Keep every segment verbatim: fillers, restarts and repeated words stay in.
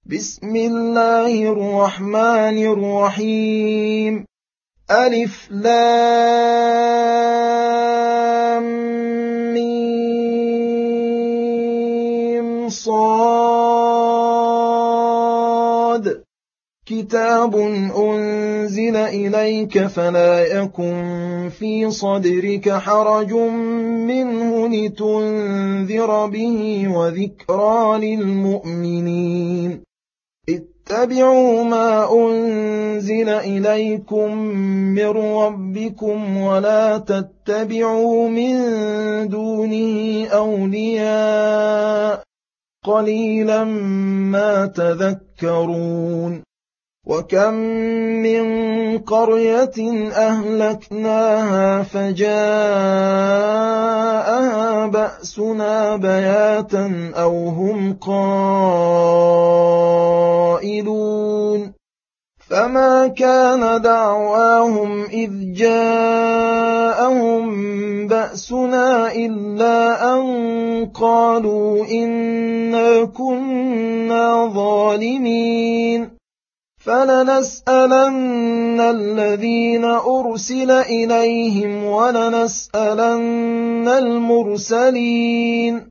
بسم الله الرحمن الرحيم. ألف لام ميم صاد. كتاب أنزل إليك فلا يكن في صدرك حرج منه لتنذر به وذكرى للمؤمنين. اتبعوا ما أنزل إليكم من ربكم ولا تتبعوا من دونه أولياء قليلا ما تذكرون. وكم من قرية أهلكناها فجاءها بأسنا بياتا أو هم قائلون. فما كان دعواهم إذ جاءهم بأسنا إلا أن قالوا إنا كنا ظالمين. فلنسألن الذين أرسل إليهم ولنسألن المرسلين.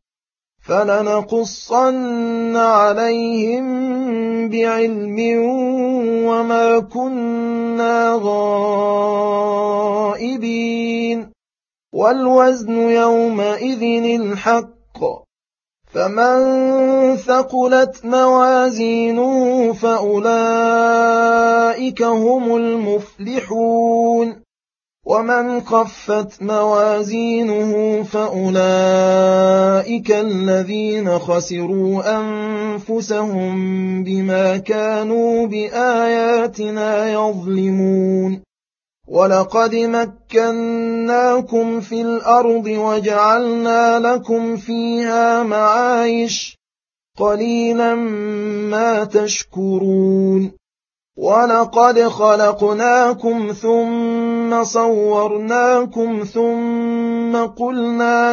فلنقصن عليهم بعلم وما كنا غائبين. والوزن يومئذ الحق. فمن ثقلت موازينه فأولئك هم المفلحون. ومن خفت موازينه فأولئك الذين خسروا أنفسهم بما كانوا بآياتنا يظلمون. ولقد مكناكم في الأرض وجعلنا لكم فيها معايش قليلا ما تشكرون. ولقد خلقناكم ثم صورناكم ثم قلنا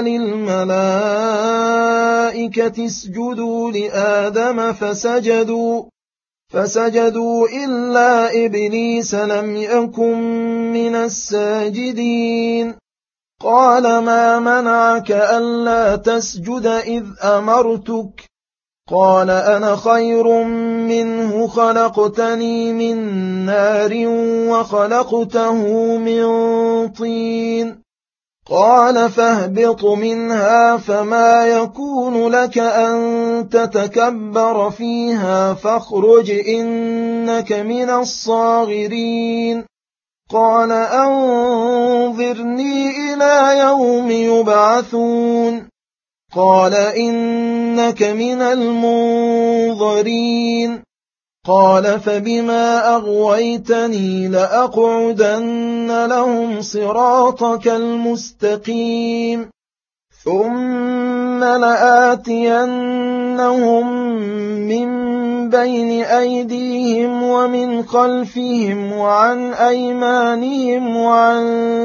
للملائكة اسجدوا لآدم فسجدوا فسجدوا إلا إبليس لم يكن من الساجدين. قال ما منعك ألا تسجد إذ أمرتك؟ قال أنا خير منه خلقتني من نار وخلقته من طين. قال فاهبط منها فما يكون لك أن تتكبر فيها فاخرج إنك من الصاغرين. قال أنظرني إلى يوم يبعثون. قال إنك من المنظرين. قال فبما أغويتني لأقعدن لهم صراطك المستقيم ثم لآتينهم من بين أيديهم ومن خلفهم وعن أيمانهم وعن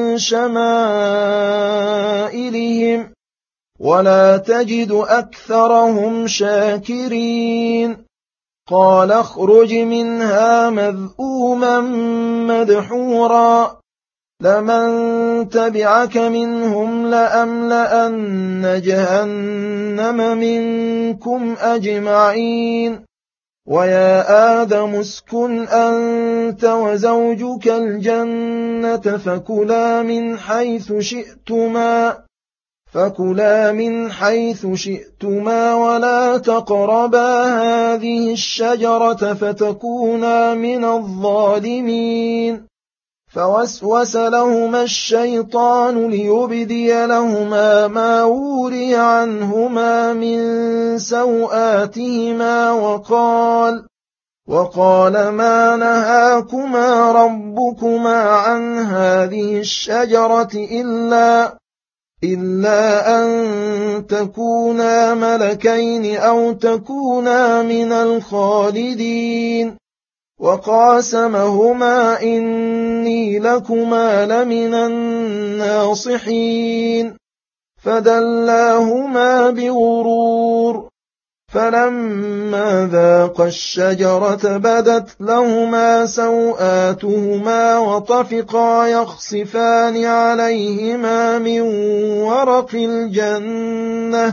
شمائلهم ولا تجد أكثرهم شاكرين. قال اخرج منها مذءوما مدحورا لمن تبعك منهم لأملأن جهنم منكم أجمعين. ويا آدم اسكن أنت وزوجك الجنة فكلا من حيث شئتما فكلا من حيث شئتما ولا تقربا هذه الشجرة فتكونا من الظالمين. فوسوس لهما الشيطان ليبدي لهما ما وري عنهما من سوآتهما وقال وقال ما نهاكما ربكما عن هذه الشجرة إلا إلا أن تكونا ملكين أو تكونا من الخالدين. وقاسمهما إني لكما لمن الناصحين. فدلاهما بغرور فلما ذاقا الشجرة بدت لهما سوآتهما وطفقا يخصفان عليهما من ورق الجنة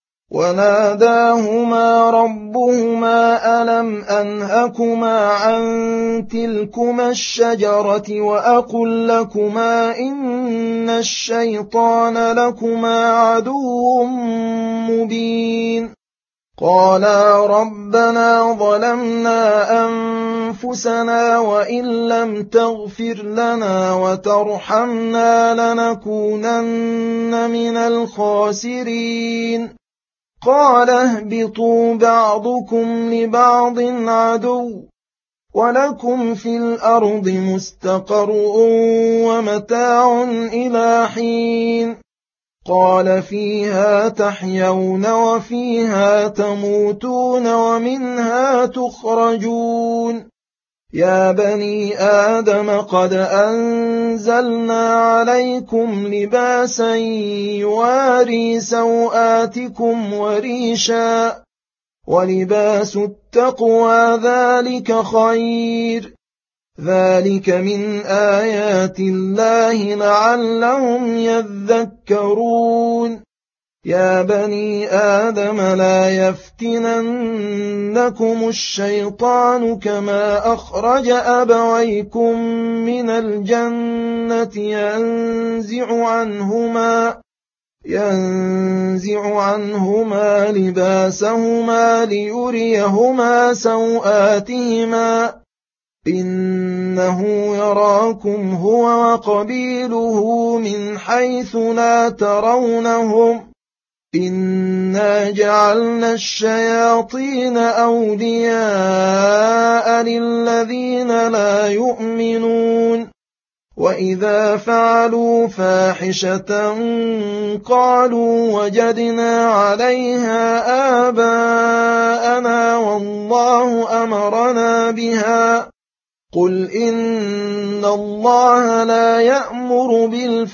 وناداهما ربهما ألم أنهكما عن تلكما الشجرة وأقل لكما إن الشيطان لكما عدو مبين قالا ربنا ظلمنا أنفسنا وإن لم تغفر لنا وترحمنا لنكونن من الخاسرين قال اهبطوا بعضكم لبعض عدو ولكم في الأرض مستقر ومتاع إلى حين قال فيها تحيون وفيها تموتون ومنها تخرجون يا بني آدم قد أنزلنا عليكم لباسا يواري سوآتكم وريشا ولباس التقوى ذلك خير ذلك من آيات الله لعلهم يذكرون يا بني آدم لا يفتننكم الشيطان كما أخرج أبويكم من الجنة ينزع عنهما ينزع عنهما لباسهما ليريهما سوآتهما إنه يراكم هو وقبيله من حيث لا ترونهم إنا جعلنا الشياطين أولياء للذين لا يؤمنون وإذا فعلوا فاحشة قالوا وجدنا عليها آباءنا والله أمرنا بها قل إن الله لا يأمر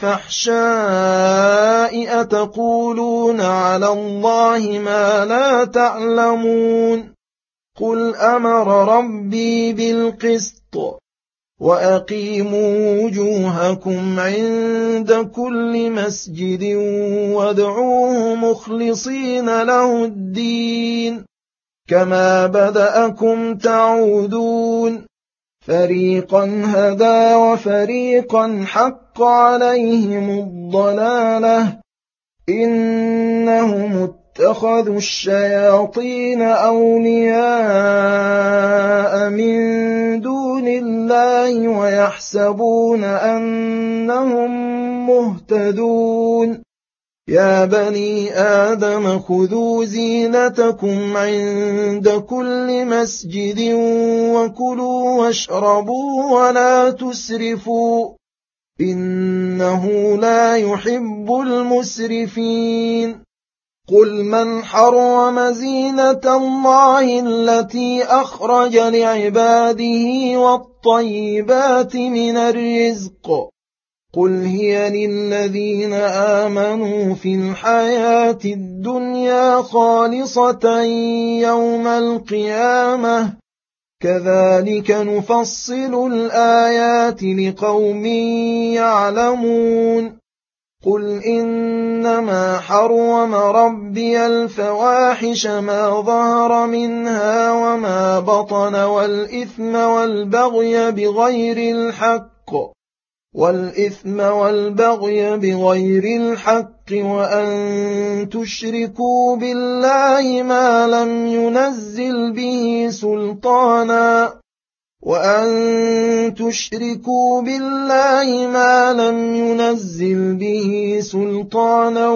بالفحشاء أتقولون على الله ما لا تعلمون قل أمر ربي بالقسط وأقيموا وجوهكم عند كل مسجد وادعوه مخلصين له الدين كما بدأكم تعودون فريقا هدى وفريقا حق عليهم الضلالة إنهم اتخذوا الشياطين أولياء من دون الله ويحسبون أنهم مهتدون يا بني آدم خذوا زينتكم عند كل مسجد وكلوا واشربوا ولا تسرفوا إنه لا يحب المسرفين قل من حرم زينة الله التي أخرج لعباده والطيبات من الرزق قل هي للذين آمنوا في الحياة الدنيا خالصة يوم القيامة كذلك نفصل الآيات لقوم يعلمون قل إنما حرم ربي الفواحش ما ظهر منها وما بطن والإثم والبغي بغير الحق والإثم والبغي بغير الحق وأن تشركوا بالله ما لم ينزل به سلطانا وأن تشركوا بالله ما لم ينزل به سلطانا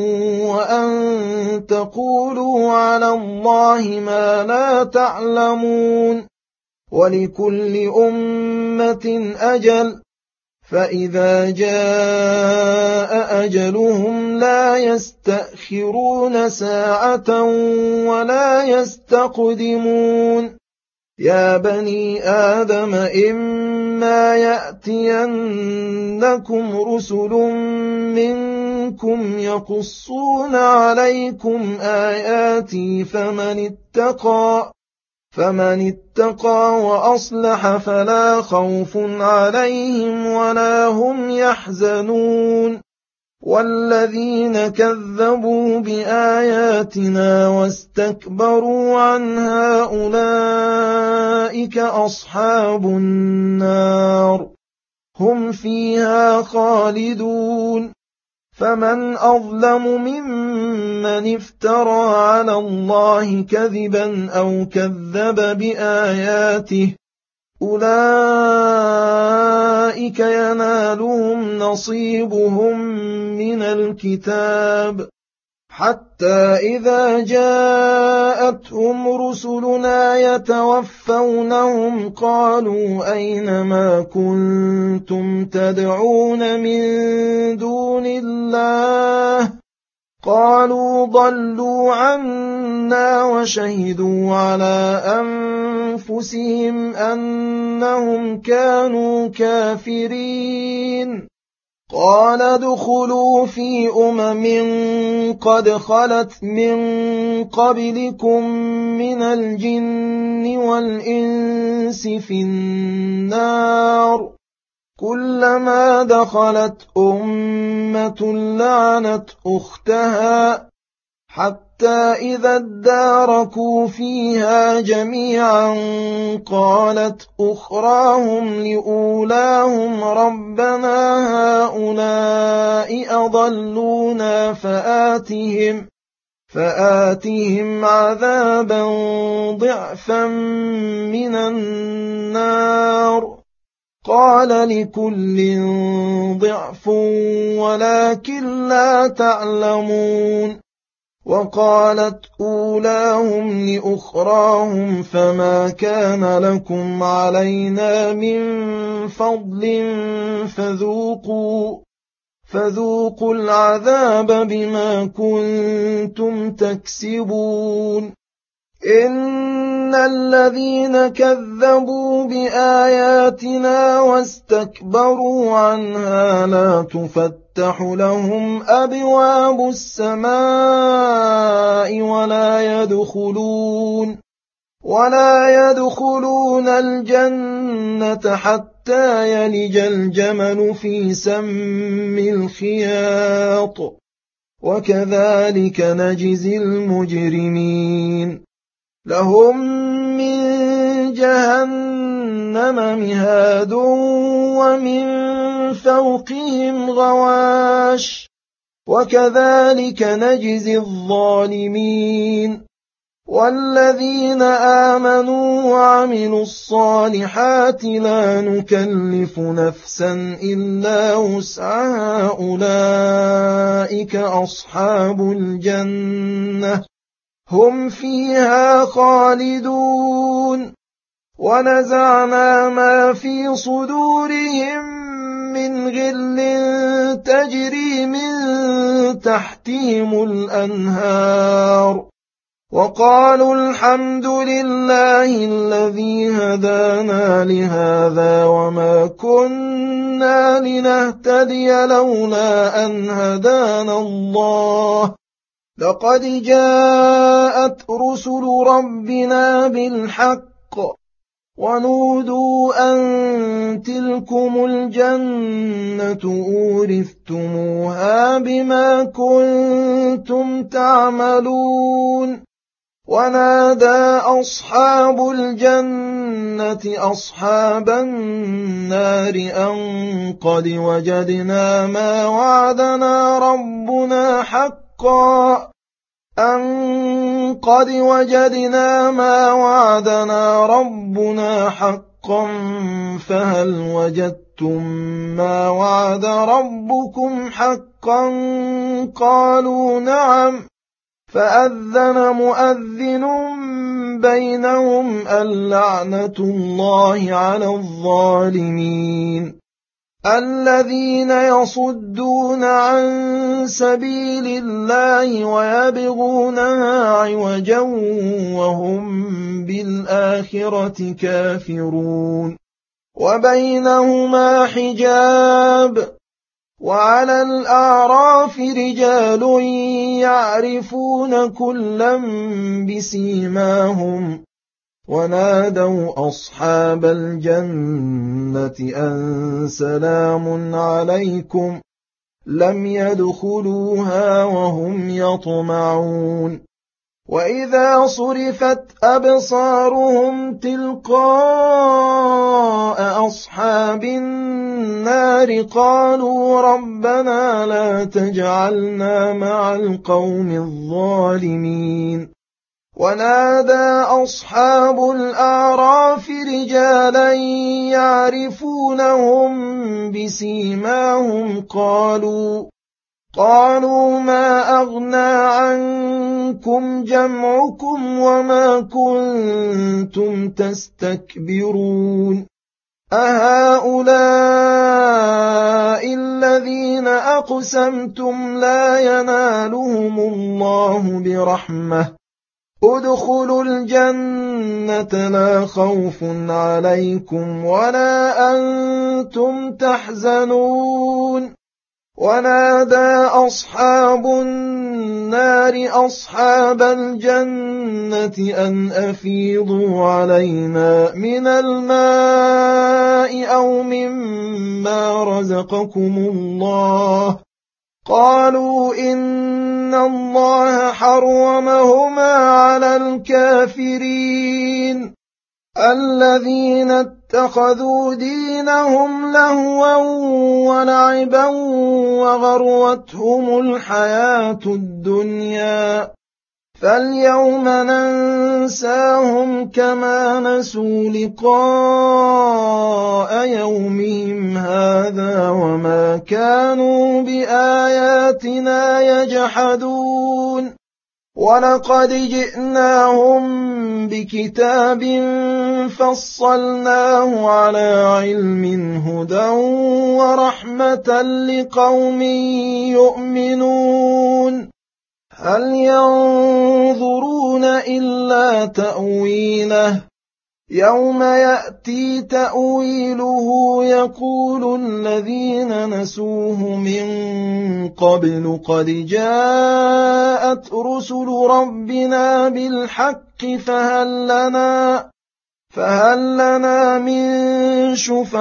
وأن تقولوا على الله ما لا تعلمون ولكل أمة أجل فإذا جاء أجلهم لا يستأخرون ساعة ولا يستقدمون يا بني آدم إما يأتينكم رسل ربكم يقصون عليكم آياتي فمن اتقى فمن اتقى وأصلح فلا خوف عليهم ولا هم يحزنون والذين كذبوا بآياتنا واستكبروا عنها أولئك أصحاب النار هم فيها خالدون فمن أظلم ممن افترى على الله كذبا أو كذب بآياته أولئك ينالهم نصيبهم من الكتاب حتى إذا جاءتهم رسلنا يتوفونهم قالوا أين ما كنتم تدعون من دون الله قالوا ضلوا عنا وشهدوا على أنفسهم أنهم كانوا كافرين قال ادخلوا في أمم قد خلت من قبلكم من الجن والإنس في النار كلما دخلت أمة لعنت أختها حتى إذا اداركوا فيها جميعا قالت أخراهم لأولاهم ربنا هؤلاء أضلونا فآتهم فآتهم عذابا ضعفا من النار قال لكل ضعف ولكن لا تعلمون وقالت أولاهم لأخراهم فما كان لكم علينا من فضل فذوقوا فذوقوا العذاب بما كنتم تكسبون إن الذين كذبوا بآياتنا واستكبروا عنها لا تفتح لهم أبواب السماء ولا يدخلون ولا يدخلون الجنة حتى يلج الجمل في سم الخياط وكذلك نجزي المجرمين لهم من جهنم مهاد ومن فوقهم غواش وكذلك نجزي الظالمين والذين آمنوا وعملوا الصالحات لا نكلف نفسا إلا وسعها أولئك أصحاب الجنة هم فيها خالدون ونزعنا ما في صدورهم من غل تجري من تحتهم الأنهار وقالوا الحمد لله الذي هدانا لهذا وما كنا لنهتدي لولا أن هدانا الله لقد جاءت رسل ربنا بالحق ونودوا أن تلكم الجنة أورثتموها بما كنتم تعملون ونادى أصحاب الجنة أصحاب النار أن قد وجدنا ما وعدنا ربنا حقا أن قد وجدنا ما وعدنا ربنا حقا فهل وجدتم ما وعد ربكم حقا قالوا نعم فأذن مؤذن بينهم اللعنة الله على الظالمين الذين يصدون عن سبيل الله ويبغونها عوجا وهم بالآخرة كافرون وبينهما حجاب وعلى الأعراف رجال يعرفون كلا بسيماهم ونادوا أصحاب الجنة أن سلام عليكم لم يدخلوها وهم يطمعون وإذا صرفت أبصارهم تلقاء أصحاب النار قالوا ربنا لا تجعلنا مع القوم الظالمين ونادى أصحاب الأعراف رجالا يعرفونهم بسيماهم قالوا قالوا ما أغنى عنكم جمعكم وما كنتم تستكبرون أهؤلاء الذين أقسمتم لا ينالهم الله برحمة ادخلوا الجنة لا خوف عليكم ولا أنتم تحزنون ونادى أصحاب النار أصحاب الجنة أن أفيضوا علينا من الماء أو مما رزقكم الله قالوا إن الله حرمهما على الكافرين الذين اتخذوا دينهم لهوا ولعبا وغرتهم الحياة الدنيا فاليوم ننساهم كما نسوا لقاء يومهم هذا وما كانوا بآياتنا يجحدون ولقد جئناهم بكتاب فصلناه على علم هدى ورحمة لقوم يؤمنون هل ينظرون إلا تأويله يوم يأتي تأويله يقول الذين نسوه من قبل قد جاءت رسل ربنا بالحق فهل لنا فهل لنا من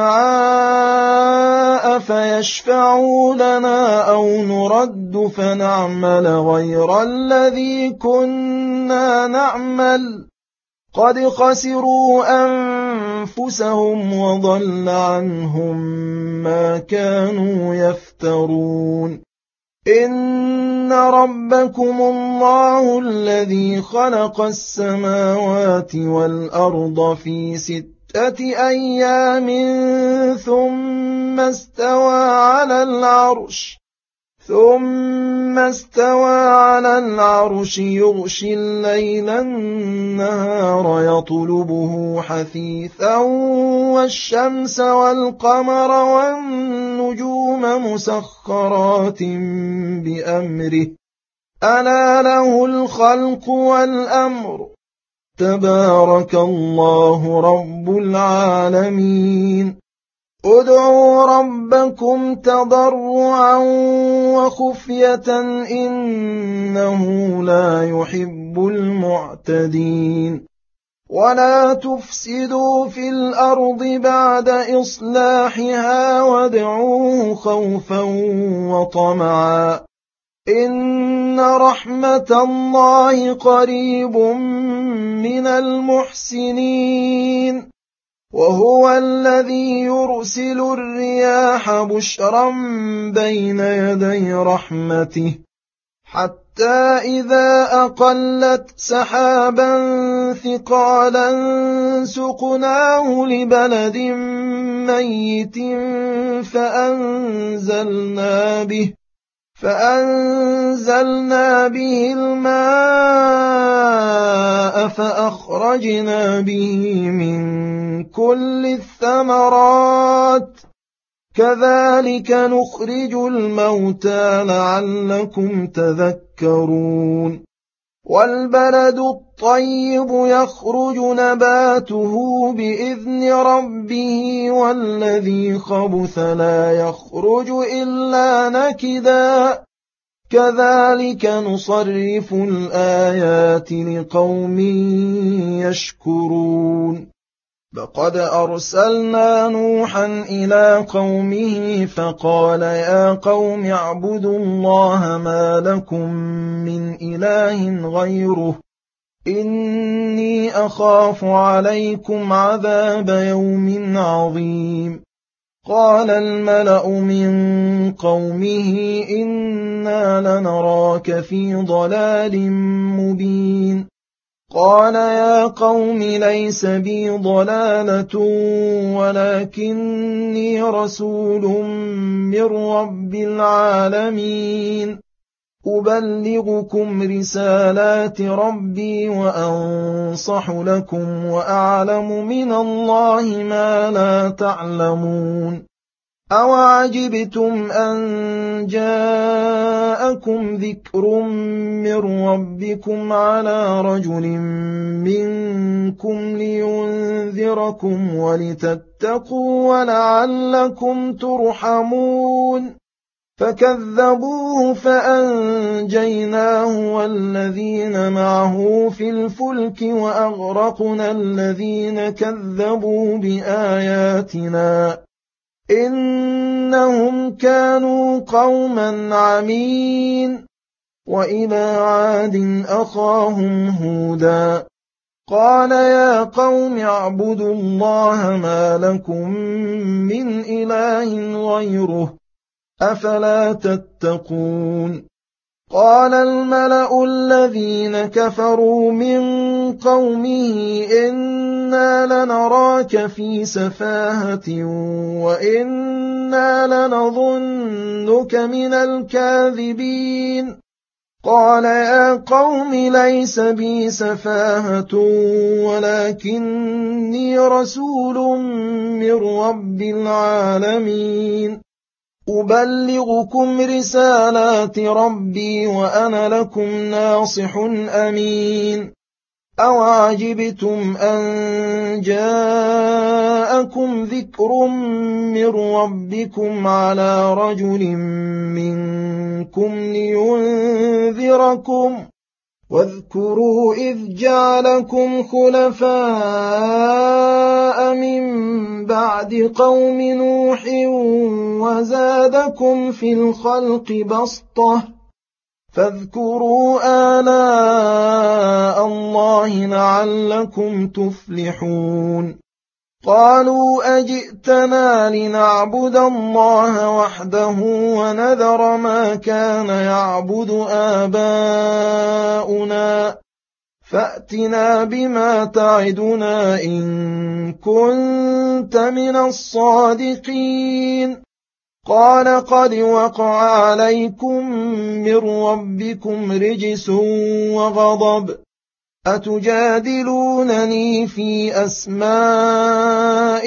شفعاء فيشفعوا لنا أو نرد فنعمل غير الذي كنا نعمل قد خسروا أنفسهم وضل عنهم ما كانوا يفترون إن ربكم الله الذي خلق السماوات والأرض في ستة أيام ثم استوى على العرش ثم استوى على العرش يغشي الليل النهار يطلبه حثيثا والشمس والقمر والنجوم مسخرات بأمره ألا له الخلق والأمر تبارك الله رب العالمين ادعوا ربكم تضرعا وخفية إنه لا يحب المعتدين ولا تفسدوا في الأرض بعد إصلاحها وادعوه خوفا وطمعا إن رحمة الله قريب من المحسنين وهو الذي يرسل الرياح بشرا بين يدي رحمته حتى إذا أقلت سحابا ثقالا سقناه لبلد ميت فأنزلنا به فأنزلنا به الماء فأخرجنا به من كل الثمرات كذلك نخرج الموتى لعلكم تذكرون والبلد الطيب يخرج نباته بإذن ربه والذي خبث لا يخرج إلا نكدا كذلك نصرف الآيات لقوم يشكرون لقد أرسلنا نوحا إلى قومه فقال يا قوم اعبدوا الله ما لكم من إله غيره إني أخاف عليكم عذاب يوم عظيم قال الملأ من قومه إنا لنراك في ضلال مبين قال يا قوم ليس بي ضلالة ولكني رسول من رب العالمين أبلغكم رسالات ربي وأنصح لكم وأعلم من الله ما لا تعلمون أوعجبتم أن جاءكم ذكر من ربكم على رجل منكم لينذركم ولتتقوا ولعلكم ترحمون فكذبوه فأنجيناه والذين معه في الفلك وأغرقنا الذين كذبوا بآياتنا إنهم كانوا قوما عمين وإلى عاد أخاهم هودا قال يا قوم اعبدوا الله ما لكم من إله غيره أفلا تتقون قال الملأ الذين كفروا من قومه إنا لنراك في سفاهة وإنا لنظنك من الكاذبين قال يا قوم ليس بي سفاهة ولكني رسول من رب العالمين أبلغكم رسالات ربي وأنا لكم ناصح أمين أوعجبتم أن جاءكم ذكر من ربكم على رجل منكم لينذركم واذكروا إذ جعلكم خلفاء من بعد قوم نوح وزادكم في الخلق بسطة فاذكروا آلاء الله لعلكم تفلحون قالوا أجئتنا لنعبد الله وحده ونذر ما كان يعبد آباؤنا فأتنا بما تعدنا إن كنت من الصادقين قال قد وقع عليكم من ربكم رجس وغضب أتجادلونني في أسماء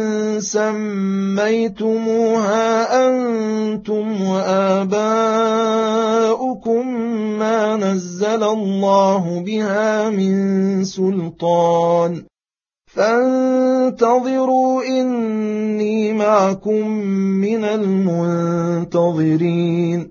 سميتموها أنتم وآباؤكم ما نزل الله بها من سلطان فانتظروا إني معكم من المنتظرين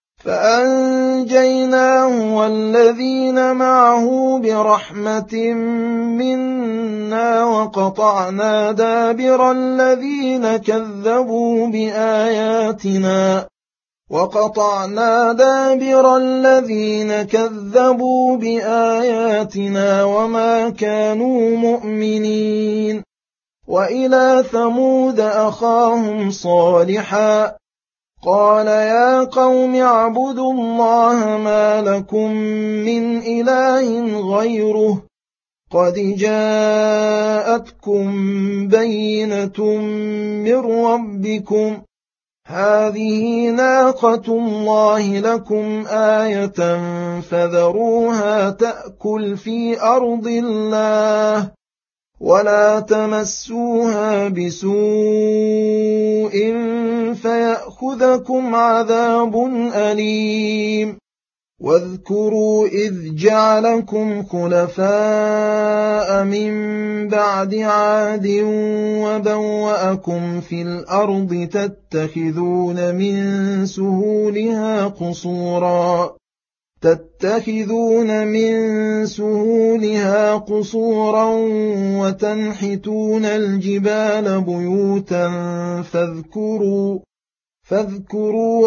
فأنجيناه والذين معه برحمة منا وقطعنا دابر الذين كذبوا بآياتنا وقطعنا دابر الذين كذبوا بآياتنا وما كانوا مؤمنين وإلى ثمود أخاهم صالحا قال يا قوم اعبدوا الله ما لكم من إله غيره قد جاءتكم بينة من ربكم هذه ناقة الله لكم آية فذروها تأكل في أرض الله ولا تمسوها بسوء فيأخذكم عذاب أليم واذكروا إذ جعلكم خلفاء من بعد عاد وبوأكم في الأرض تتخذون من سهولها قصورا تتخذون من سهولها قصورا وتنحتون الجبال بيوتا فاذكروا فاذكروا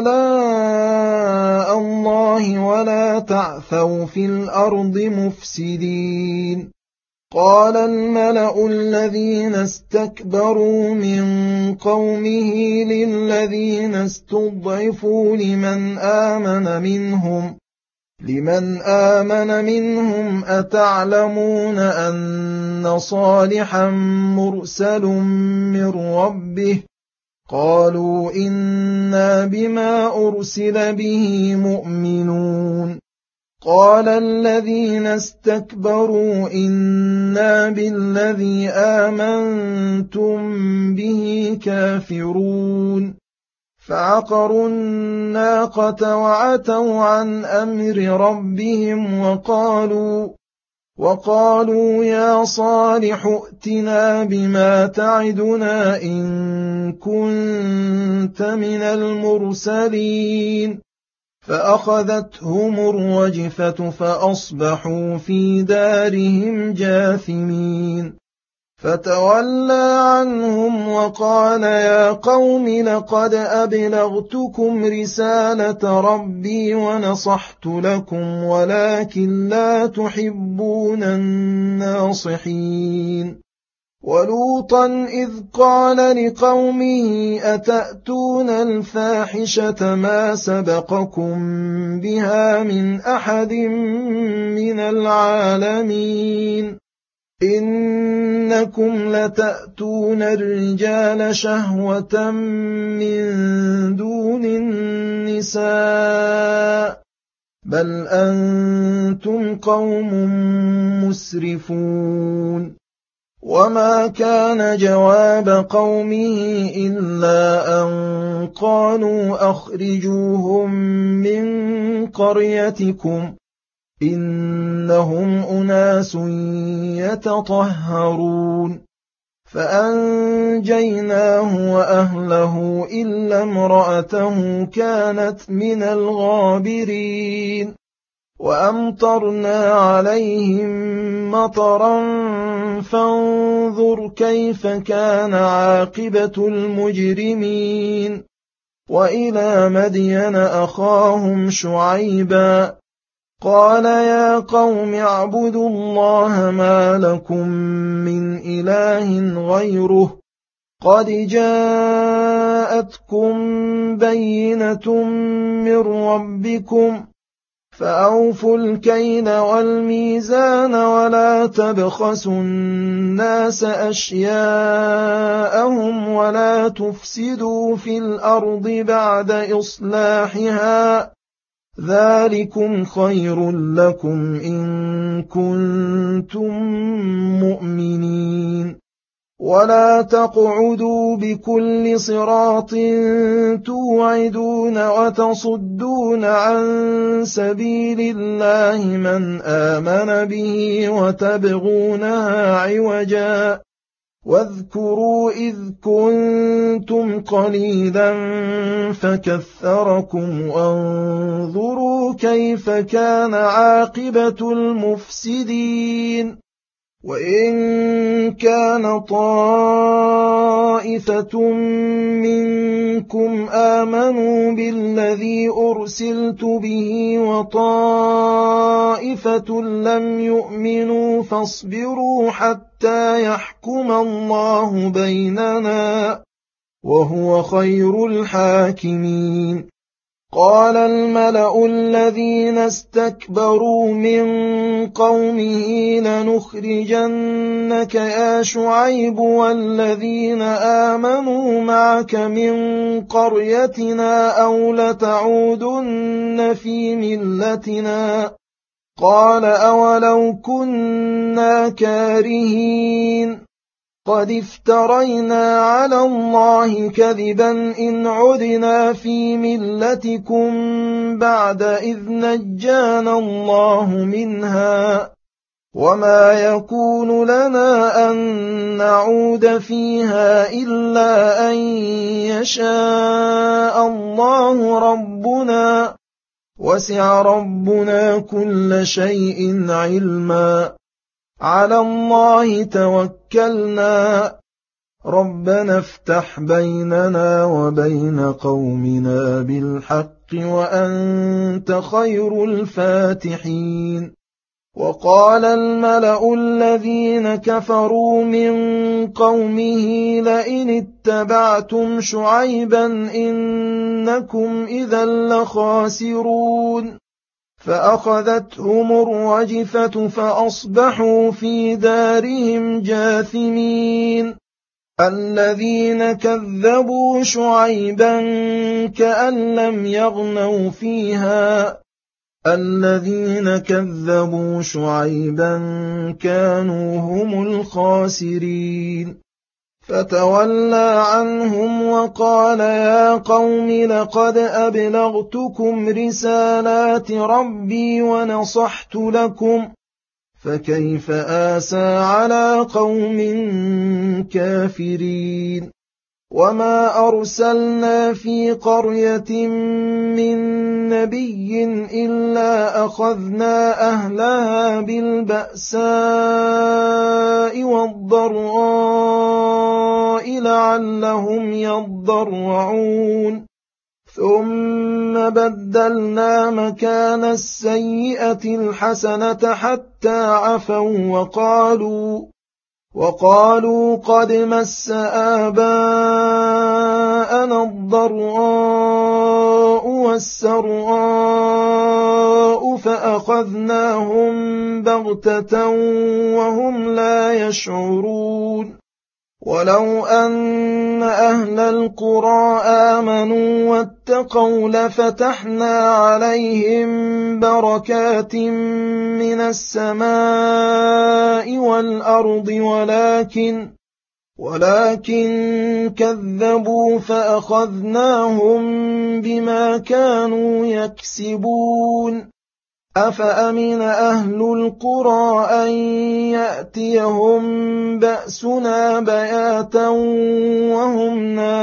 آلاء الله ولا تعثوا في الأرض مفسدين. قال الملأ الذين استكبروا من قومه للذين استضعفوا لمن آمن منهم لمن آمن منهم أتعلمون أن صالحا مرسل من ربه قالوا إنا بما أرسل به مؤمنون. قال الذين استكبروا إنا بالذي آمنتم به كافرون فعقروا الناقة وعتوا عن أمر ربهم وقالوا وقالوا يا صالح ائتنا بما تعدنا إن كنت من المرسلين فأخذتهم الرجفة فأصبحوا في دارهم جاثمين. فتولى عنهم وقال يا قوم لقد أبلغتكم رسالة ربي ونصحت لكم ولكن لا تحبون الناصحين. ولوطا إذ قال لقومه أتأتون الفاحشة ما سبقكم بها من أحد من العالمين إنكم لتأتون الرجال شهوة من دون النساء بل أنتم قوم مسرفون. وما كان جواب قومه إلا أن قالوا أخرجوهم من قريتكم إنهم أناس يتطهرون. فأنجيناه وأهله إلا امرأته كانت من الغابرين. وأمطرنا عليهم مطرا فانظر كيف كان عاقبة المجرمين. وإلى مدين أخاهم شعيبا قال يا قوم اعبدوا الله ما لكم من إله غيره قد جاءتكم بينة من ربكم فأوفوا الكيل والميزان ولا تبخسوا الناس أشياءهم ولا تفسدوا في الأرض بعد إصلاحها ذلكم خير لكم إن كنتم مؤمنين. ولا تقعدوا بكل صراط توعدون وتصدون عن سبيل الله من آمن به وتبغونها عوجا واذكروا إذ كنتم قليلا فكثركم وانظروا كيف كان عاقبة المفسدين. وإن كان طائفة منكم آمنوا بالذي أرسلت به وطائفة لم يؤمنوا فاصبروا حتى يحكم الله بيننا وهو خير الحاكمين. قال الملأ الذين استكبروا من قومه لنخرجنك يا شعيب والذين آمنوا معك من قريتنا أو لتعودن في ملتنا قال أولو كنا كارهين قد افترينا على الله كذبا إن عدنا في ملتكم بعد إذ نجانا الله منها وما يكون لنا أن نعود فيها إلا أن يشاء الله ربنا وسع ربنا كل شيء علما على الله توكلنا ربنا افتح بيننا وبين قومنا بالحق وأنت خير الفاتحين وقال الملأ الذين كفروا من قومه لئن اتبعتم شعيبا إنكم إذا لخاسرون فأخذتهم الرجفة فأصبحوا في دارهم جاثمين الذين كذبوا شعيبا كأن لم يغنوا فيها الذين كذبوا شعيبا كانوا هم الخاسرين فتولى عنهم وقال يا قوم لقد أبلغتكم رسالات ربي ونصحت لكم فكيف آسى على قوم كافرين وما أرسلنا في قرية من نبي إلا أخذنا أهلها بالبأساء والضراء لعلهم يضرعون ثم بدلنا مكان السيئة الحسنة حتى عفوا وقالوا وقالوا قد مس آباءنا الضراء والسراء فأخذناهم بغتة وهم لا يشعرون ولو أن أهل القرى آمنوا واتقوا لفتحنا عليهم بركات من السماء والأرض ولكن ولكن كذبوا فأخذناهم بما كانوا يكسبون أفأمن أهل القرى أن يأتيهم بأسنا بياتا وهم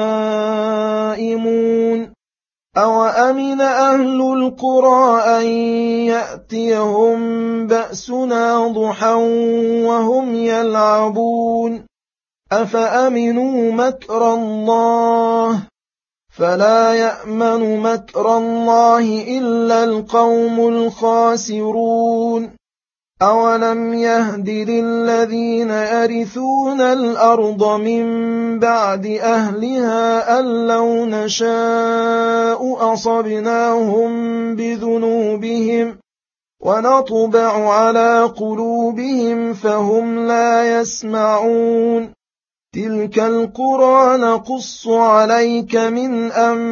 نائمون أوأمن أهل القرى أن يأتيهم بأسنا ضحى وهم يلعبون أفأمنوا مكر الله فلا يأمن مكر الله إلا القوم الخاسرون أولم يهد للذين يرثون الأرض من بعد أهلها أن لو نشاء أصبناهم بذنوبهم ونطبع على قلوبهم فهم لا يسمعون تلك القرى نقص عليك من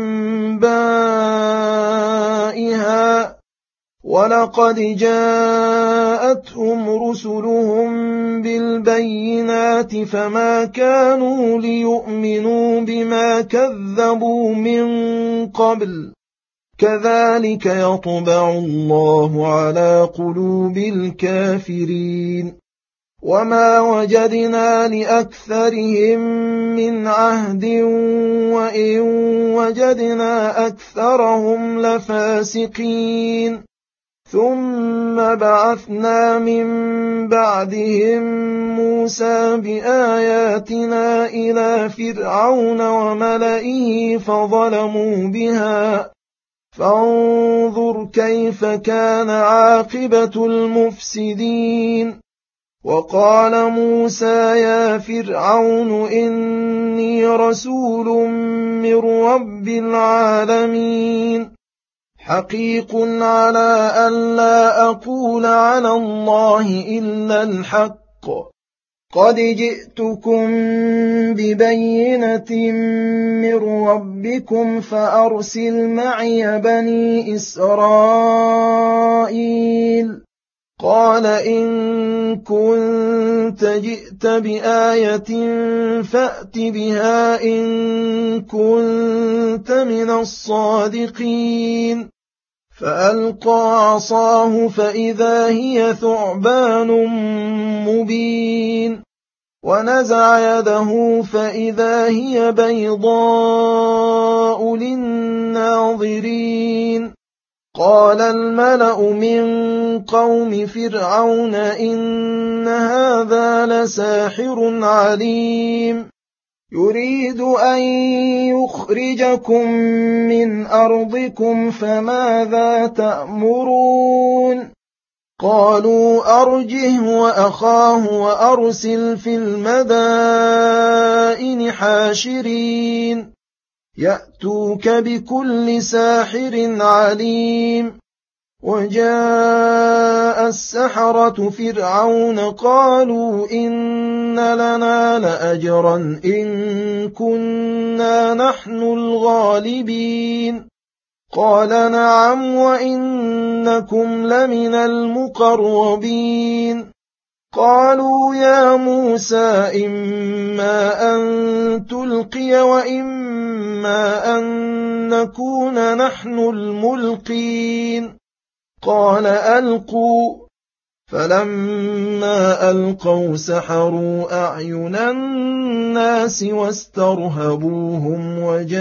أنبائها ولقد جاءتهم رسلهم بالبينات فما كانوا ليؤمنوا بما كذبوا من قبل كذلك يطبع الله على قلوب الكافرين وما وجدنا لأكثرهم من عهد وإن وجدنا أكثرهم لفاسقين ثم بعثنا من بعدهم موسى بآياتنا إلى فرعون وملئه فظلموا بها فانظر كيف كان عاقبة المفسدين وقال موسى يا فرعون إني رسول من رب العالمين حقيق على أن لا أقول على الله إلا الحق قد جئتكم ببينة من ربكم فأرسل معي بني إسرائيل قال إن كنت جئت بآية فأت بها إن كنت من الصادقين فألقى عصاه فإذا هي ثعبان مبين ونزع يده فإذا هي بيضاء للناظرين قال الملأ من قوم فرعون إن هذا لساحر عليم يريد أن يخرجكم من أرضكم فماذا تأمرون قالوا أرجه وأخاه وأرسل في المدائن حاشرين يأتوك بكل ساحر عليم وجاء السحرة فرعون قالوا إن لنا لأجرا إن كنا نحن الغالبين قال نعم وإنكم لمن المقربين قالوا يا موسى إما أن تلقي وإما أن نكون نحن الملقين قال ألقوا فلما ألقوا سحروا أعين الناس واسترهبوهم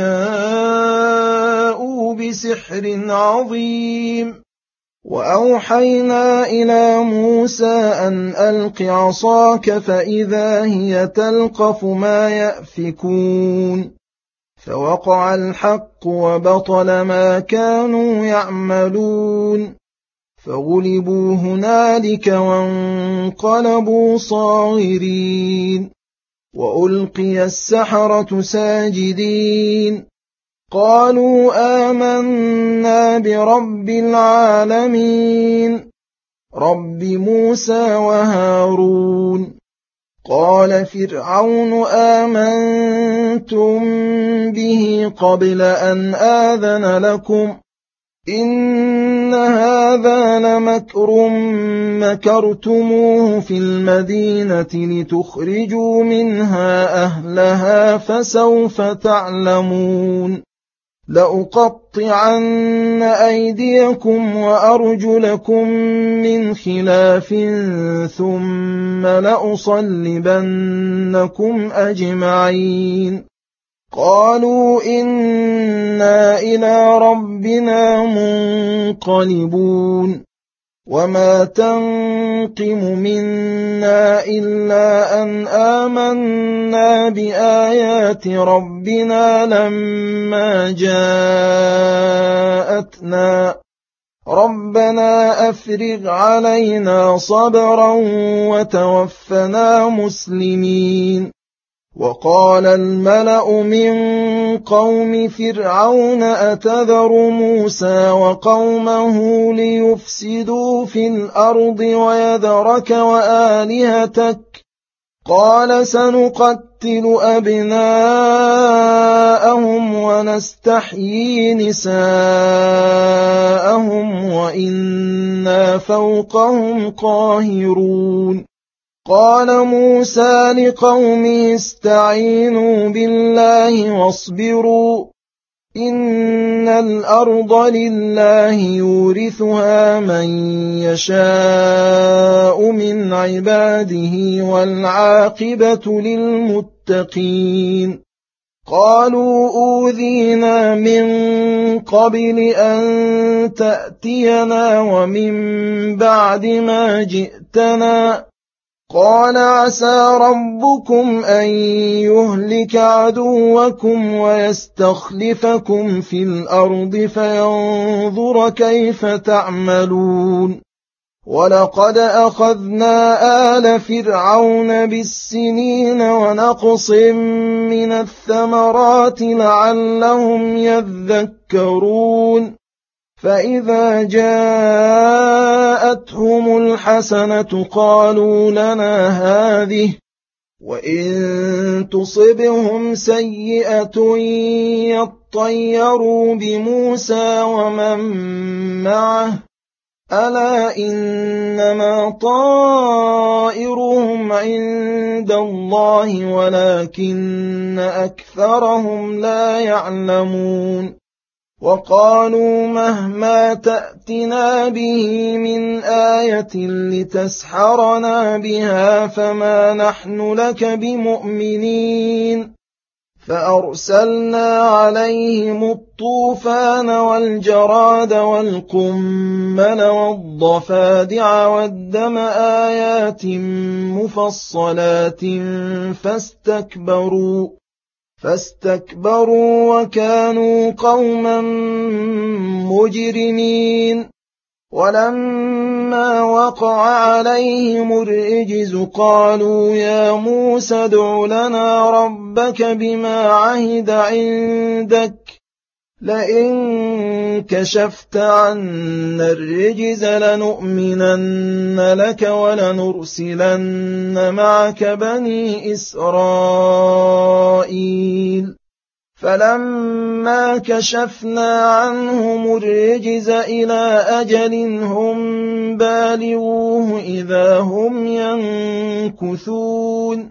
وجاءوا بسحر عظيم وأوحينا إلى موسى أن ألق عصاك فإذا هي تلقف ما يأفكون فوقع الحق وبطل ما كانوا يعملون فغلبوا هنالك وانقلبوا صاغرين وألقي السحرة ساجدين قالوا آمنا برب العالمين رب موسى وهارون قال فرعون آمنتم به قبل أن آذن لكم إن هذا لمكر مكرتموه في المدينة لتخرجوا منها أهلها فسوف تعلمون لأقطعن أيديكم وأرجلكم من خلاف ثم لأصلبنكم أجمعين قالوا إنا إلى ربنا منقلبون وما تنقم منا إلا أن آمنا بآيات ربنا لما جاءتنا ربنا أفرغ علينا صبرا وتوفنا مسلمين وقال الملأ من قوم فرعون أتذر موسى وقومه ليفسدوا في الأرض ويذرك وآلهتك قال سنقتل أبناءهم ونستحيي نساءهم وإنا فوقهم قاهرون قال موسى لقومه استعينوا بالله واصبروا إن الأرض لله يورثها من يشاء من عباده والعاقبة للمتقين قالوا أوذينا من قبل أن تأتينا ومن بعد ما جئتنا قال عسى ربكم أن يهلك عدوكم ويستخلفكم في الأرض فينظر كيف تعملون ولقد أخذنا آل فرعون بالسنين ونقص من الثمرات لعلهم يذكرون فإذا جاءتهم الحسنة قالوا لنا هذه وإن تصبهم سيئة يطيروا بموسى ومن معه ألا إنما طائرهم عند الله ولكن أكثرهم لا يعلمون وقالوا مهما تأتنا به من آية لتسحرنا بها فما نحن لك بمؤمنين فأرسلنا عليهم الطوفان والجراد والقمل والضفادع والدم آيات مفصلات فاستكبروا فاستكبروا وكانوا قوما مجرمين ولما وقع عليهم الرجز قالوا يا موسى ادع لنا ربك بما عهد عندك لئن كشفت عنا الرجز لنؤمنن لك ولنرسلن معك بني إسرائيل فلما كشفنا عنهم الرجز إلى أجل هم بالغوه إذا هم ينكثون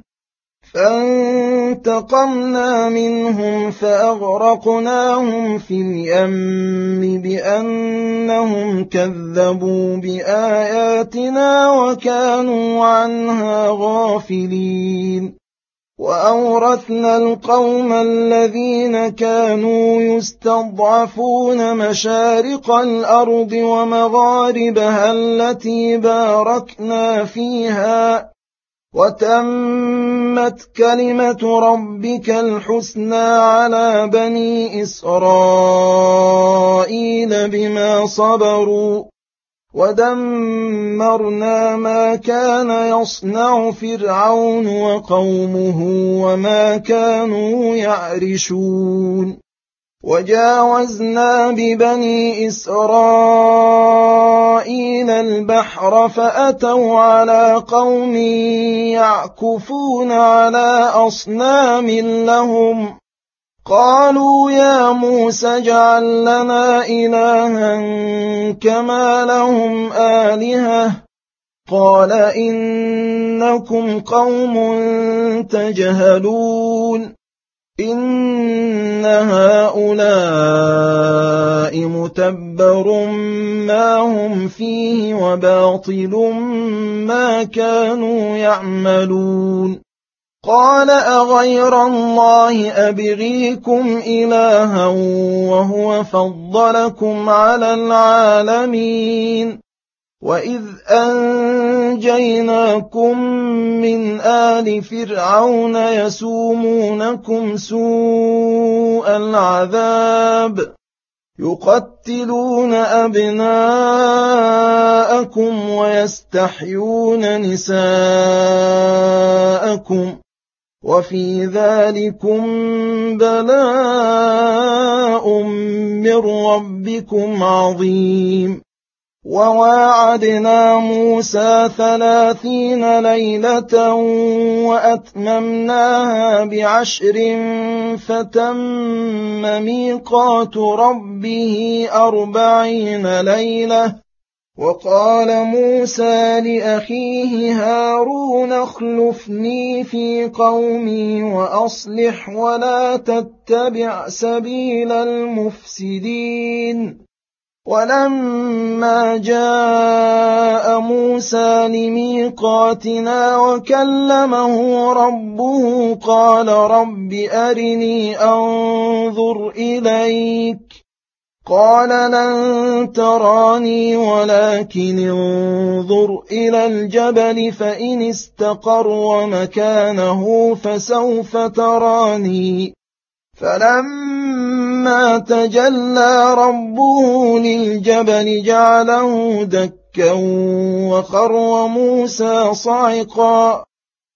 فانتقمنا منهم فأغرقناهم في اليم بأنهم كذبوا بآياتنا وكانوا عنها غافلين وأورثنا القوم الذين كانوا يستضعفون مشارق الأرض ومغاربها التي باركنا فيها وتمت كلمة ربك الحسنى على بني إسرائيل بما صبروا ودمرنا ما كان يصنع فرعون وقومه وما كانوا يعرشون وجاوزنا ببني إسرائيل البحر فأتوا على قوم يعكفون على أصنام لهم قالوا يا موسى اجعل لنا إلها كما لهم آلهة قال إنكم قوم تجهلون إن هؤلاء متبر ما هم فيه وباطل ما كانوا يعملون قال أغير الله أبغيكم إلها وهو فضلكم على العالمين وإذ أنجيناكم من آل فرعون يسومونكم سوء العذاب يقتلون أبناءكم ويستحيون نساءكم وفي ذلكم بلاء من ربكم عظيم وواعدنا موسى ثلاثين ليلة وأتممناها بعشر فتم ميقات ربه أربعين ليلة وقال موسى لأخيه هارون اخلفني في قومي وأصلح ولا تتبع سبيل المفسدين ولما جاء موسى لميقاتنا وكلمه ربه قال رب أرني أنظر إليك قال لن تراني ولكن انظر إلى الجبل فإن استقر مكانه فسوف تراني فلما تجلى ربه للجبل جعله دكا وخر موسى صعقا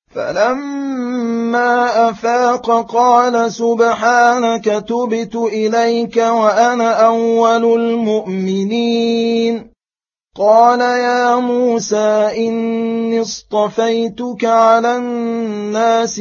فلما أفاق قال سبحانك تبت إليك وأنا أول المؤمنين قال يا موسى إني اصطفيتك على الناس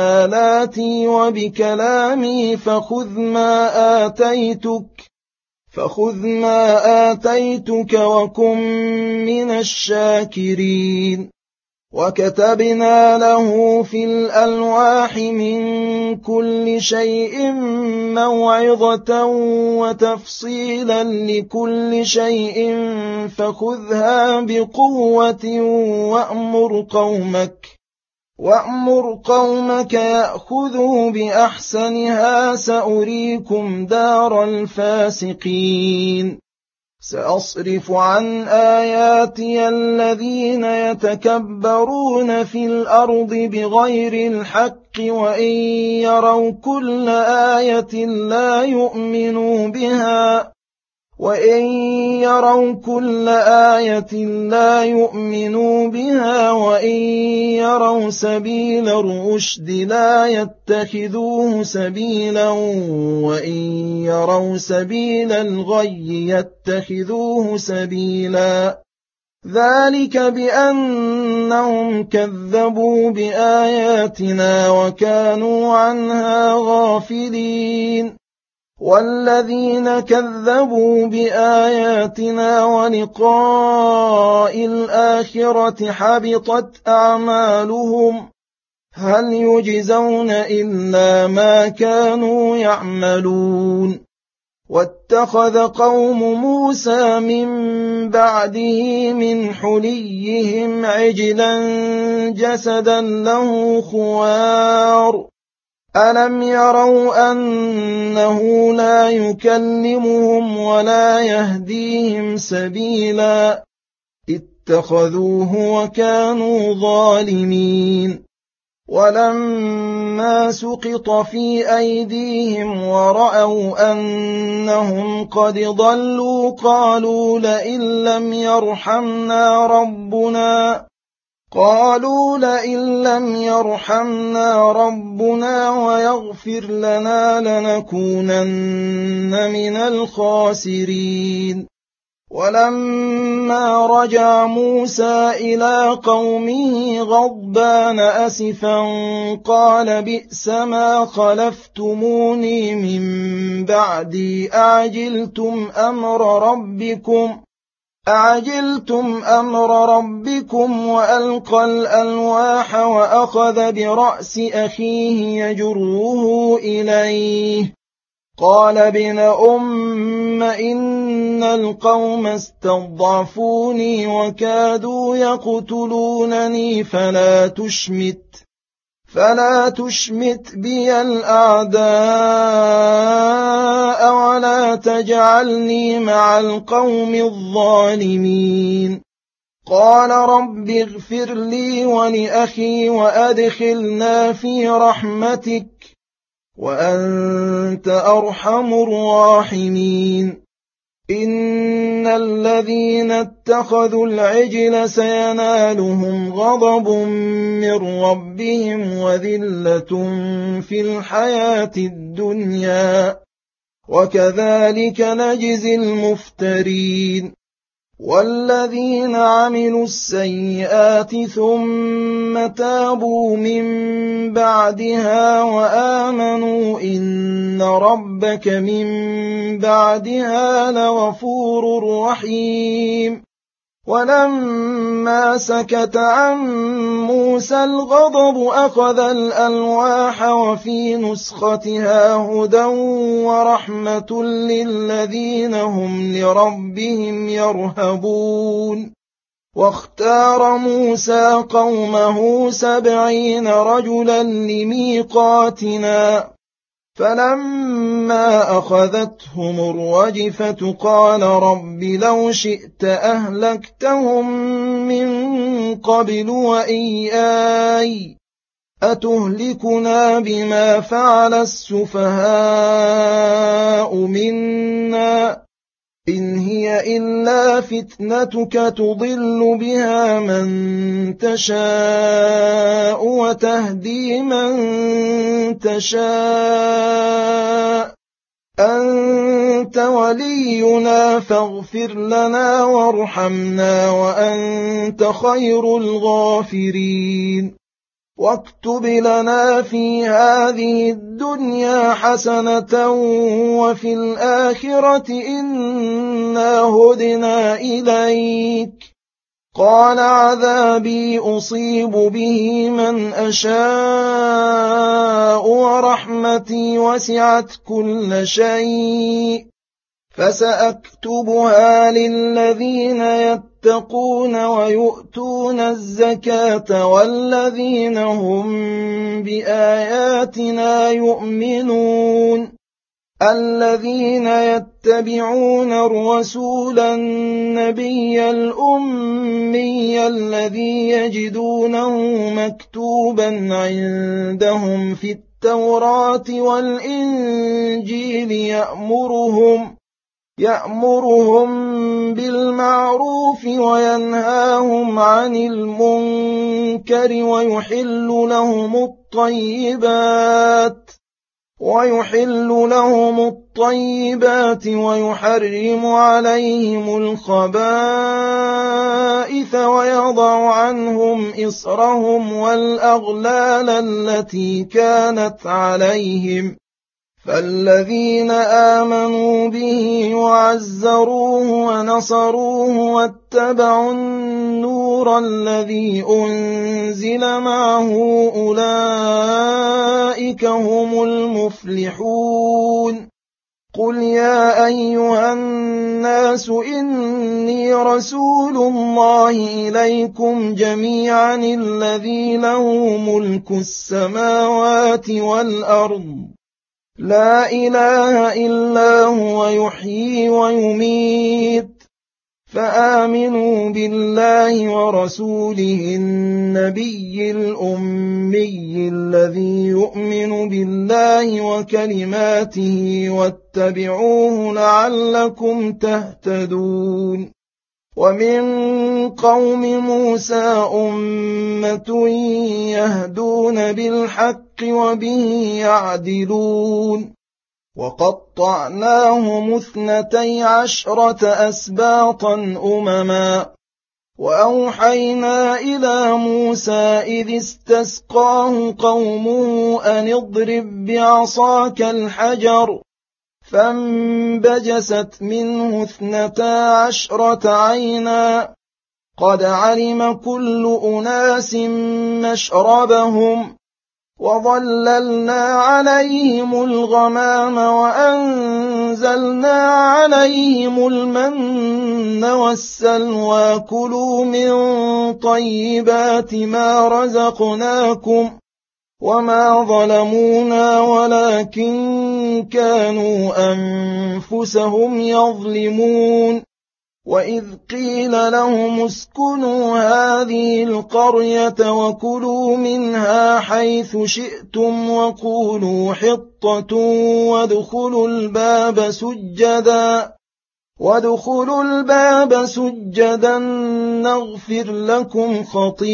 برسالاتي وبكلامي فخذ ما آتيتك فخذ ما آتيتك وكن من الشاكرين وكتبنا له في الألواح من كل شيء موعظة وتفصيلا لكل شيء فخذها بقوة وأمر قومك وأمر قومك يأخذوا بأحسنها سأريكم دار الفاسقين سأصرف عن آياتي الذين يتكبرون في الأرض بغير الحق وإن يروا كل آية لا يؤمنوا بها وإن يروا كل آية لا يؤمنوا بها وإن يروا سبيل الرشد لا يتخذوه سبيلا وإن يروا سبيل الغي يتخذوه سبيلا ذلك بأنهم كذبوا بآياتنا وكانوا عنها غافلين والذين كذبوا بآياتنا ولقاء الآخرة حبطت أعمالهم هل يجزون إلا ما كانوا يعملون واتخذ قوم موسى من بعده من حليهم عجلا جسدا له خوار ألم يروا أنه لا يكلمهم ولا يهديهم سبيلا اتخذوه وكانوا ظالمين ولما سقط في أيديهم ورأوا أنهم قد ضلوا قالوا لئن لم يرحمنا ربنا قالوا لئن لم يرحمنا ربنا ويغفر لنا لنكونن من الخاسرين ولما رجع موسى إلى قومه غضبان أسفا قال بئس ما خلفتموني من بعدي أعجلتم أمر ربكم أعجلتم أمر ربكم وألقى الألواح وأخذ برأس أخيه يجره إليه قال ابن أم إن القوم استضعفوني وكادوا يقتلونني فلا تشمت فلا تشمت بي الأعداء ولا تجعلني مع القوم الظالمين قال رب اغفر لي ولأخي وأدخلنا في رحمتك وأنت أرحم الراحمين إن الذين اتخذوا العجل سينالهم غضب من ربهم وذلة في الحياة الدنيا وكذلك نجزي المفترين والذين عملوا السيئات ثم تابوا من بعدها وآمنوا إن ربك من بعدها لغفور رحيم ولما سكت عن موسى الغضب أخذ الألواح وفي نسختها هدى ورحمة للذين هم لربهم يرهبون واختار موسى قومه سبعين رجلا لميقاتنا فلما أخذتهم الرجفة قال رب لو شئت أهلكتهم من قبل وإياي أتهلكنا بما فعل السفهاء منا إن هي إلا فتنتك تضل بها من تشاء وتهدي من تشاء أنت ولينا فاغفر لنا وارحمنا وأنت خير الغافرين واكتب لنا في هذه الدنيا حسنة وفي الآخرة إنا هدنا إليك. قال عذابي أصيب به من أشاء ورحمتي وسعت كل شيء فسأكتبها للذين يتقون ويؤتون الزكاة والذين هم بآياتنا يؤمنون الذين يتبعون الرسول النبي الأمي الذي يجدونه مكتوبا عندهم في التوراة والإنجيل يأمرهم يأمرهم بالمعروف وينهاهم عن المنكر ويحل لهم الطيبات ويحل لهم الطيبات ويحرم عليهم الخبائث ويضع عنهم إصرهم والأغلال التي كانت عليهم فالذين آمنوا به وعزروه ونصروه واتبعوا النور الذي أنزل معه أولئك هم المفلحون. قل يا أيها الناس إني رسول الله إليكم جميعا الذي له ملك السماوات والأرض لا إله إلا هو يحيي ويميت فآمنوا بالله ورسوله النبي الأمي الذي يؤمن بالله وكلماته واتبعوه لعلكم تهتدون. ومن قوم موسى أمة يهدون بالحق وبه يعدلون وقطعناهم اثنتي عشرة أسباطا أمما وأوحينا إلى موسى إذ استسقاه قومه أن اضرب بعصاك الحجر فانبجست منه اثنتا عشرة عينا قد علم كل أناس مشربهم وظللنا عليهم الغمام وأنزلنا عليهم المن والسلوى كلوا من طيبات ما رزقناكم وما ظلمونا ولكن كانوا أنفسهم يظلمون. وإذ قيل لهم اسكنوا هذه القرية وكلوا منها حيث شئتم وقولوا حطة وادخلوا الباب سجدا وادخلوا الباب سجدا نغفر لكم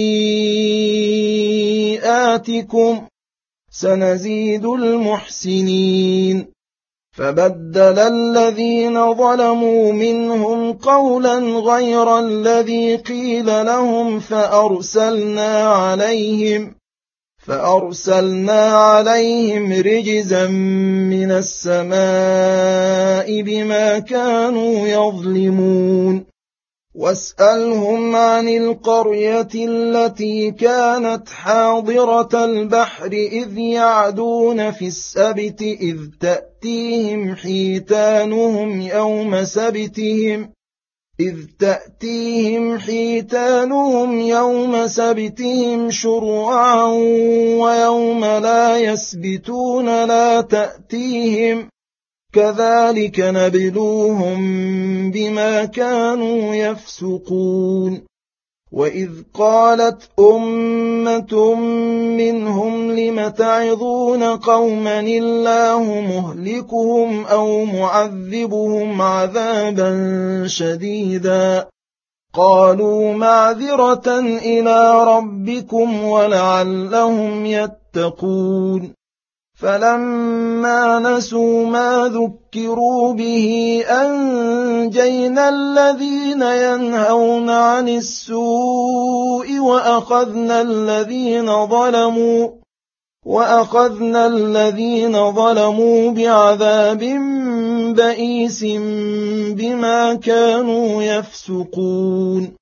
خطيئاتكم سنزيد المحسنين. فبدل الذين ظلموا منهم قولا غير الذي قيل لهم فأرسلنا عليهم فأرسلنا عليهم رجزا من السماء بما كانوا يظلمون. واسألهم عن القرية التي كانت حاضرة البحر إذ يعدون في السبت إذ تأتيهم حيتانهم يوم سبتهم إذ تأتيهم حيتانهم يوم سبتهم شرعا ويوم لا يسبتون لا تأتيهم كذلك نبلوهم بما كانوا يفسقون. وإذ قالت أمة منهم لم تعظون قوما الله مهلكهم أو معذبهم عذابا شديدا قالوا معذرة إلى ربكم ولعلهم يتقون. فلما نسوا ما ذكروا به أنجينا الذين ينهون عن السوء وأخذنا الذين ظلموا وأخذنا الذين ظلموا بعذاب بئيس بما كانوا يفسقون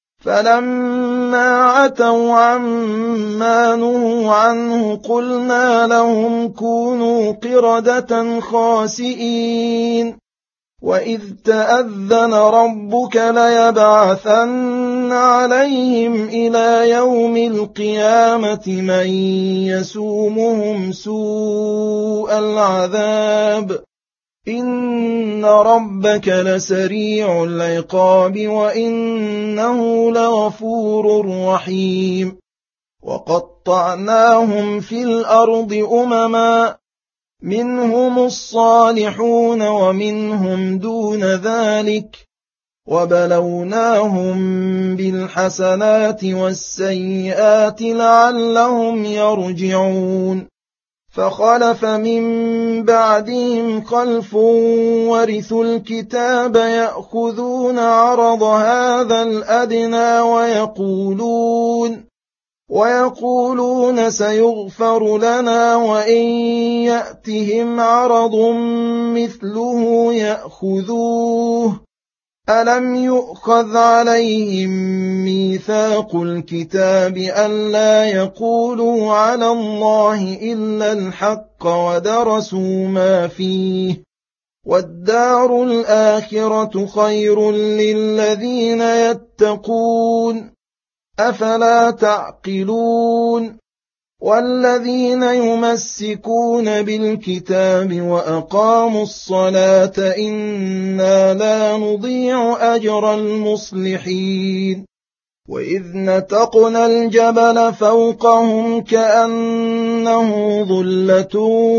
فلما عتوا عما نهوا عنه قلنا لهم كونوا قردة خاسئين وإذ تأذن ربك ليبعثن عليهم إلى يوم القيامة من يسومهم سوء العذاب إن ربك لسريع العقاب وإنه لغفور رحيم وقطعناهم في الأرض أمما منهم الصالحون ومنهم دون ذلك وبلوناهم بالحسنات والسيئات لعلهم يرجعون فخلف من بعدهم خلف ورثوا الكتاب يأخذون عرض هذا الأدنى ويقولون ويقولون سيغفر لنا وإن يأتهم عرض مثله يأخذوه ألم يؤخذ عليهم ميثاق الكتاب ألا يقولوا على الله إلا الحق ودرسوا ما فيه والدار الآخرة خير للذين يتقون أفلا تعقلون والذين يمسكون بالكتاب وأقاموا الصلاة إنا لا نضيع أجر المصلحين وإذ نتقنا الجبل فوقهم كأنه ظلة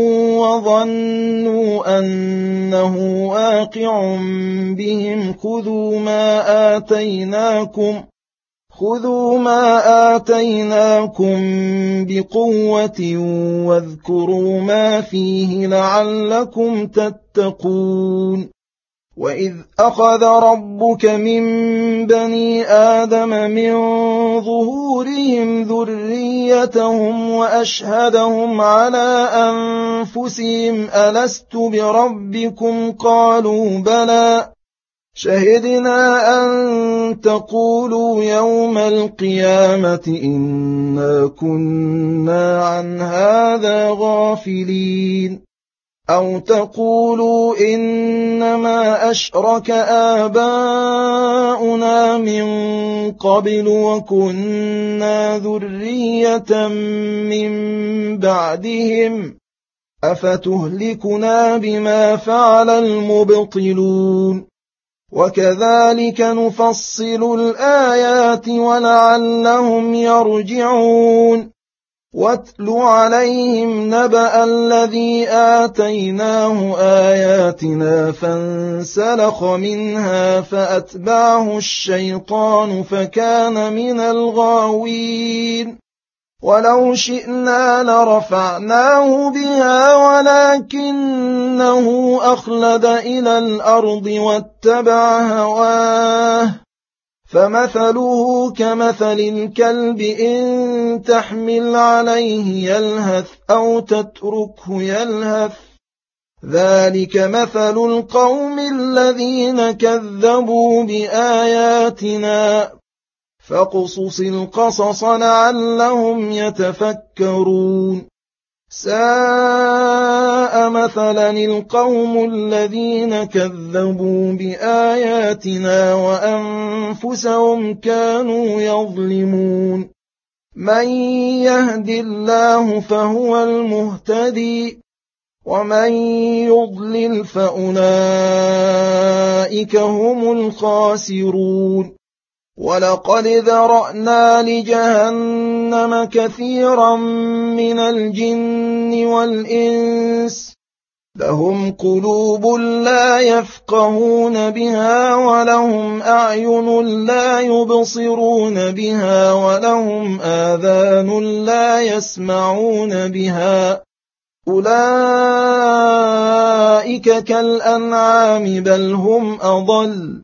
وظنوا أنه واقع بهم خذوا ما آتيناكم خذوا ما آتيناكم بقوة واذكروا ما فيه لعلكم تتقون وإذ أخذ ربك من بني آدم من ظهورهم ذريتهم وأشهدهم على أنفسهم ألست بربكم قالوا بلى شهدنا أن تقولوا يوم القيامة إنا كنا عن هذا غافلين أو تقولوا إنما أشرك آباؤنا من قبل وكنا ذرية من بعدهم أفتهلكنا بما فعل المبطلون وكذلك نفصل الآيات ولعلهم يرجعون واتل عليهم نبأ الذي آتيناه آياتنا فانسلخ منها فأتبعه الشيطان فكان من الغاوين ولو شئنا لرفعناه بها ولكنه أخلد إلى الأرض واتبع هواه فمثله كمثل الكلب إن تحمل عليه يلهث أو تتركه يلهث ذلك مثل القوم الذين كذبوا بآياتنا فاقصص القصص لعلهم يتفكرون ساء مثلا القوم الذين كذبوا بآياتنا وأنفسهم كانوا يظلمون من يهد الله فهو المهتدي ومن يضلل فأولئك هم الخاسرون ولقد ذرأنا لجهنم كثيرا من الجن والإنس لهم قلوب لا يفقهون بها ولهم أعين لا يبصرون بها ولهم آذان لا يسمعون بها أولئك كالأنعام بل هم أضل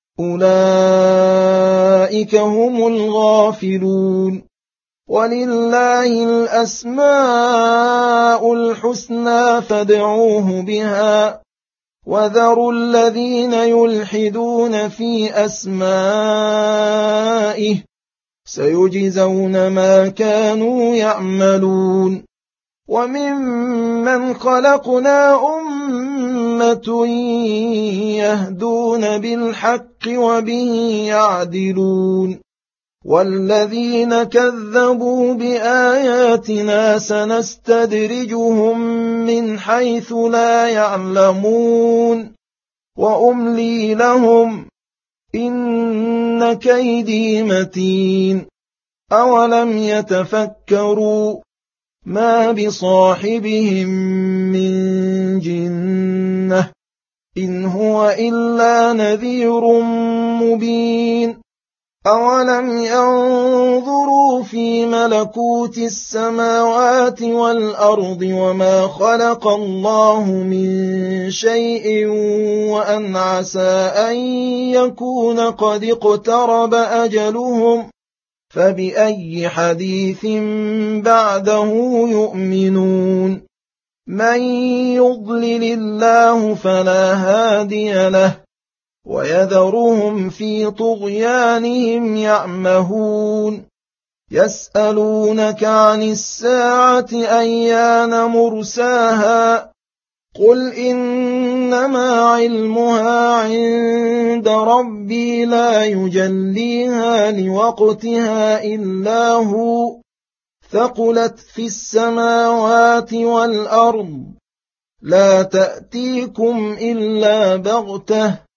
أولئك هم الغافلون ولله الأسماء الحسنى فادعوه بها وذروا الذين يلحدون في أسمائه سيجزون ما كانوا يعملون وممن خلقنا أمة يهدون بالحق وبه يعدلون والذين كذبوا بآياتنا سنستدرجهم من حيث لا يعلمون وأملي لهم إن كيدي متين أولم يتفكروا ما بصاحبهم من جنة إن هو إلا نذير مبين أولم ينظروا في ملكوت السماوات والأرض وما خلق الله من شيء وأن عسى أن يكون قد اقترب أجلهم فبأي حديث بعده يؤمنون من يضلل الله فلا هادي له ويذرهم في طغيانهم يعمهون يسألونك عن الساعة أيان مرساها قل إنما علمها عند ربي لا يجليها لوقتها إلا هو ثقلت في السماوات والأرض لا تأتيكم إلا بغتة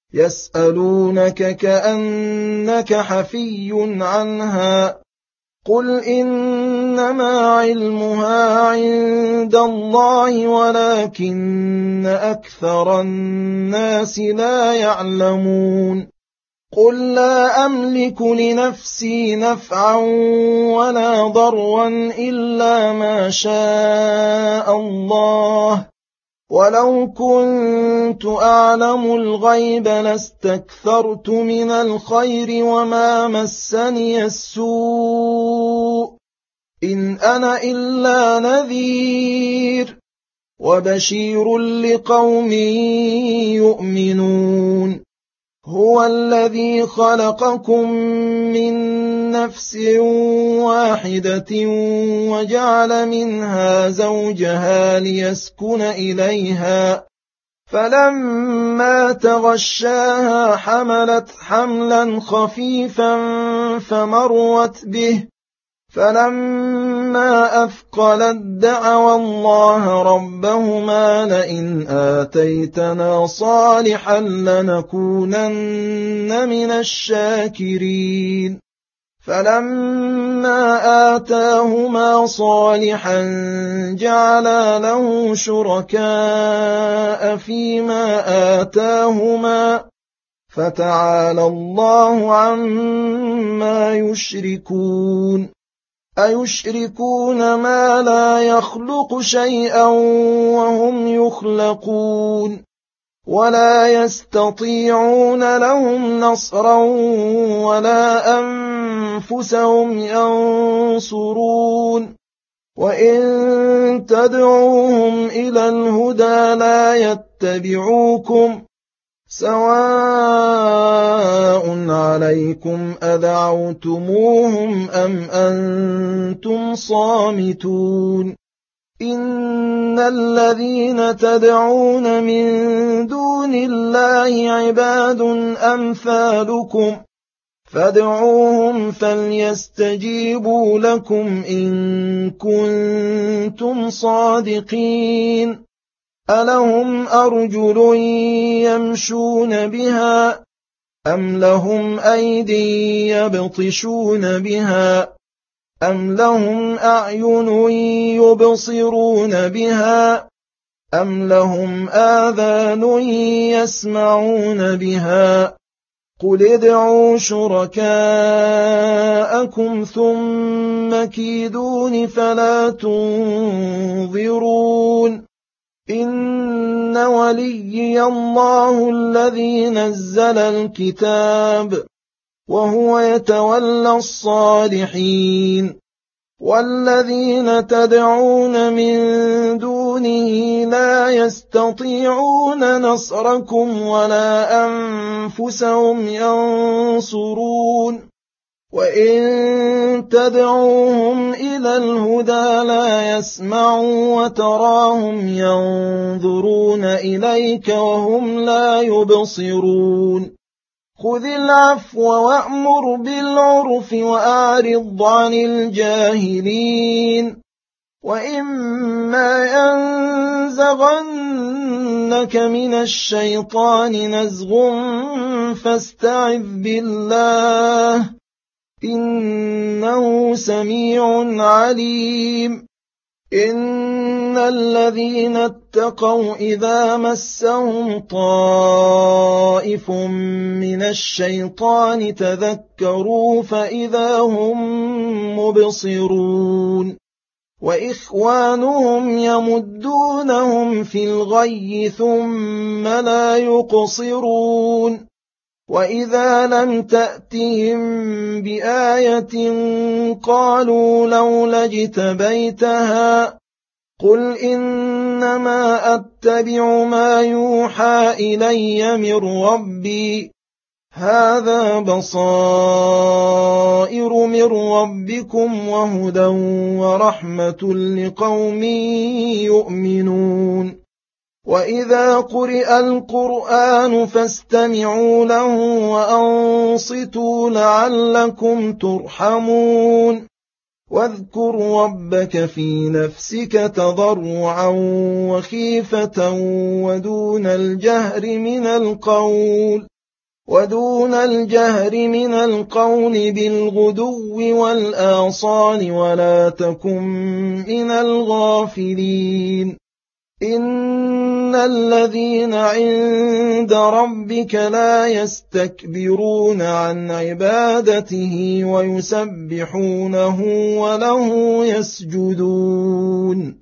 يسألونك كأنك حفي عنها قل إنما علمها عند الله ولكن أكثر الناس لا يعلمون قل لا أملك لنفسي نفعا ولا ضرا إلا ما شاء الله ولو كنت أعلم الغيب لاستكثرت من الخير وما مسني السوء إن أنا إلا نذير وبشير لقوم يؤمنون هو الذي خلقكم من نفس واحدة وجعل منها زوجها ليسكن إليها فلما تغشاها حملت حملا خفيفا فمرت به فلما أثقلت دعوا الله ربهما لئن آتيتنا صالحا لنكونن من الشاكرين فلما آتاهما صالحا جعلا له شركاء فيما آتاهما فتعالى الله عما يشركون أيشركون ما لا يخلق شيئا وهم يخلقون ولا يستطيعون لهم نصرا ولا أنفسهم ينصرون وإن تدعوهم إلى الهدى لا يتبعوكم سواء عليكم أدعوتموهم أم أنتم صامتون إن الذين تدعون من دون الله عباد أمثالكم فادعوهم فليستجيبوا لكم إن كنتم صادقين ألهم أرجل يمشون بها أم لهم أيدي يبطشون بها أم لهم أعين يبصرون بها أم لهم آذان يسمعون بها قل ادعوا شركاءكم ثم كيدون فلا تنظرون وليي الله الذي نزل الكتاب وهو يتولى الصالحين والذين تدعون من دونه لا يستطيعون نصركم ولا أنفسهم ينصرون وإن تدعوهم إلى الهدى لا يسمعوا وتراهم ينظرون إليك وهم لا يبصرون خذ العفو وأمر بالعرف وأعرض عن الجاهلين وإما ينزغنك من الشيطان نزغ فاستعذ بالله إنه سميع عليم إن الذين اتقوا إذا مسهم طائف من الشيطان تذكروا فإذا هم مبصرون وإخوانهم يمدونهم في الغي ثم لا يقصرون وإذا لم تأتهم بآية قالوا لولا اجتبيتها قل إنما أتبع ما يوحى إلي من ربي هذا بصائر من ربكم وهدى ورحمة لقوم يؤمنون وإذا قرئ القرآن فاستمعوا له وأنصتوا لعلكم ترحمون واذكر ربك في نفسك تضرعا وخيفة ودون الجهر من القول ودون الجهر من القول بالغدو والآصال ولا تكن من الغافلين إن الذين عند ربك لا يستكبرون عن عبادته ويسبحونه وله يسجدون